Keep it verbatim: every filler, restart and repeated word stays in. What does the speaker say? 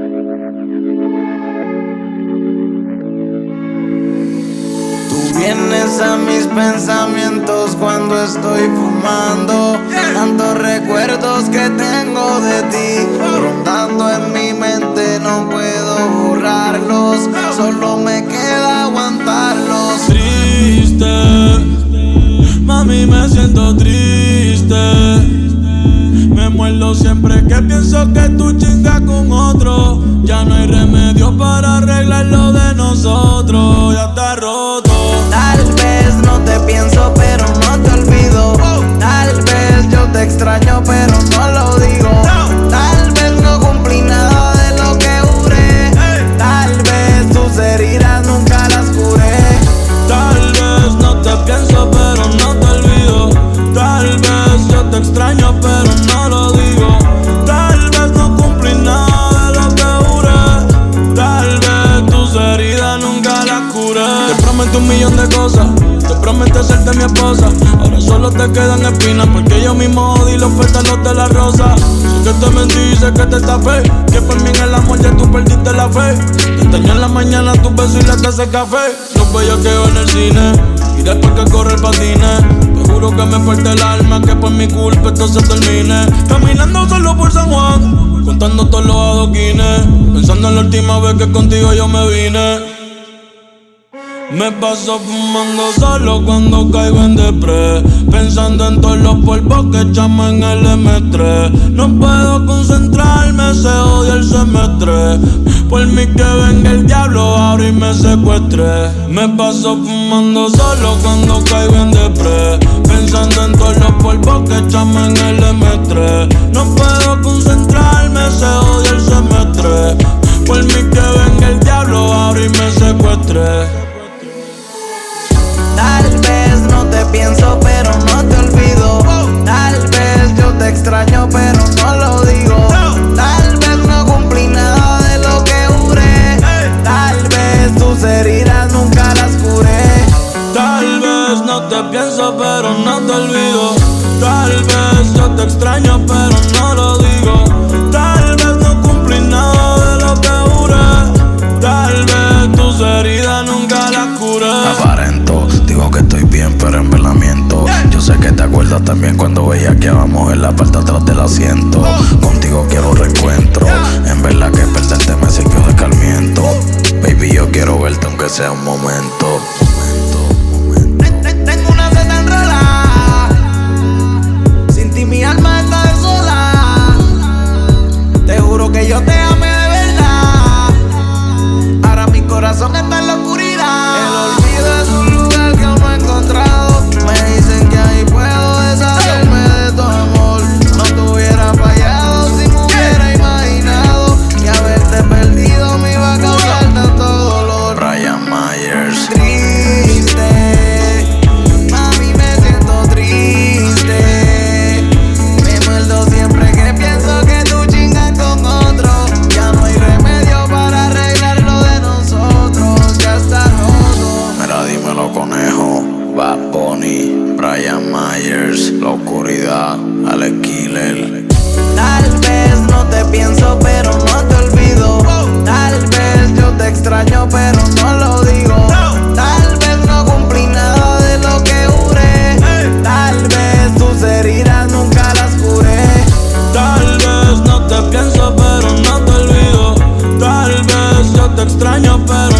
Tú vienes a mis pensamientos cuando estoy fumando. Tantos recuerdos que tengo de ti rondando en mi mente, no puedo borrarlos, solo me queda aguantarlos. Triste, mami, me siento triste. Me muerdo siempre que pienso que tú chingas con otro. Ya no hay remedio para arreglar lo de nosotros. Ya está roto. Tal vez no te pienso, pero no te olvido. Tal vez yo te extraño, pero no lo digo. Tal vez no cumplí nada de lo que juré. Tal vez tus heridas nunca las curé. Tal vez no te pienso, pero no te olvido. Tal vez yo te extraño, pero no lo digo. Tal vez no cumplí nada de lo que juré. Tal vez tus heridas nunca las curé. Te prometo un millón de cosas, te prometo hacerte mi esposa. Ahora solo te quedan espinas porque yo mismo jodí los pétalos de la rosa. Sé que te mentí, sé que te estafé, que por mí en el amor ya tú perdiste la fe. Te extraño en la mañana, tu beso y la taza de café. Los bellaqueo en el cine y después que corre el patine. Te juro que me parte el alma, que por mi culpa esto se termine. Caminando solo por San Juan, contando todos los adoquines, pensando en la última vez que contigo yo me vine. Me paso fumando solo cuando caigo en depre, pensando en todos los polvos que echamos en el eme tres. No puedo concentrarme, se odia el semestre. Por mí que venga el diablo ahora y me secuestre. Me paso fumando solo cuando caigo en depre, pensando en todos los polvos que echamos en el eme tres. No puedo concentrarme, se odia el semestre. Por mí que venga el diablo ahora y me secuestre. Tal vez no te pienso, pero no te olvido. Tal vez yo te extraño, pero no lo digo. Tal vez no cumplí nada de lo que juré. Tal vez tus heridas nunca las curé. Tal vez no te pienso, pero no te olvido. Tal vez yo te extraño, pero no lo digo. Tal vez no cumplí nada de lo que juré. Tal vez tus heridas nunca las curé. Aparento, digo que estoy bien, pero en verdad miento. Yo sé que te acuerdas también cuando veía que íbamos en la parte atrás del asiento. Contigo quiero reencuentro, en verdad que perderte me sirvió de escarmiento. Baby, yo quiero verte aunque sea un momento. Tengo una sed enrolada, sin ti mi alma está desolada. Te juro que yo te amé de verdad, ahora mi corazón está en la oscuridad. El olvido es un lugar que aún no he encontrado. Me dicen que ahí puedo deshacerme de tu amor. No te hubiera fallado si me hubiera imaginado que haberte perdido me iba a causar tanto dolor. Brian Myers. Triste, mami, me siento triste. Me muerdo siempre que pienso que tú chingas con otro. Ya no hay remedio para arreglar lo de nosotros, ya está roto. Mira, dímelo, conejo. Bad Bunny, Brian Myers, La Oscuridad, Alex Killer. Tal vez no te pienso, pero no te olvido. Tal vez yo te extraño, pero no lo digo. Tal vez no cumplí nada de lo que juré. Tal vez tus heridas nunca las curé. Tal vez no te pienso, pero no te olvido. Tal vez yo te extraño, pero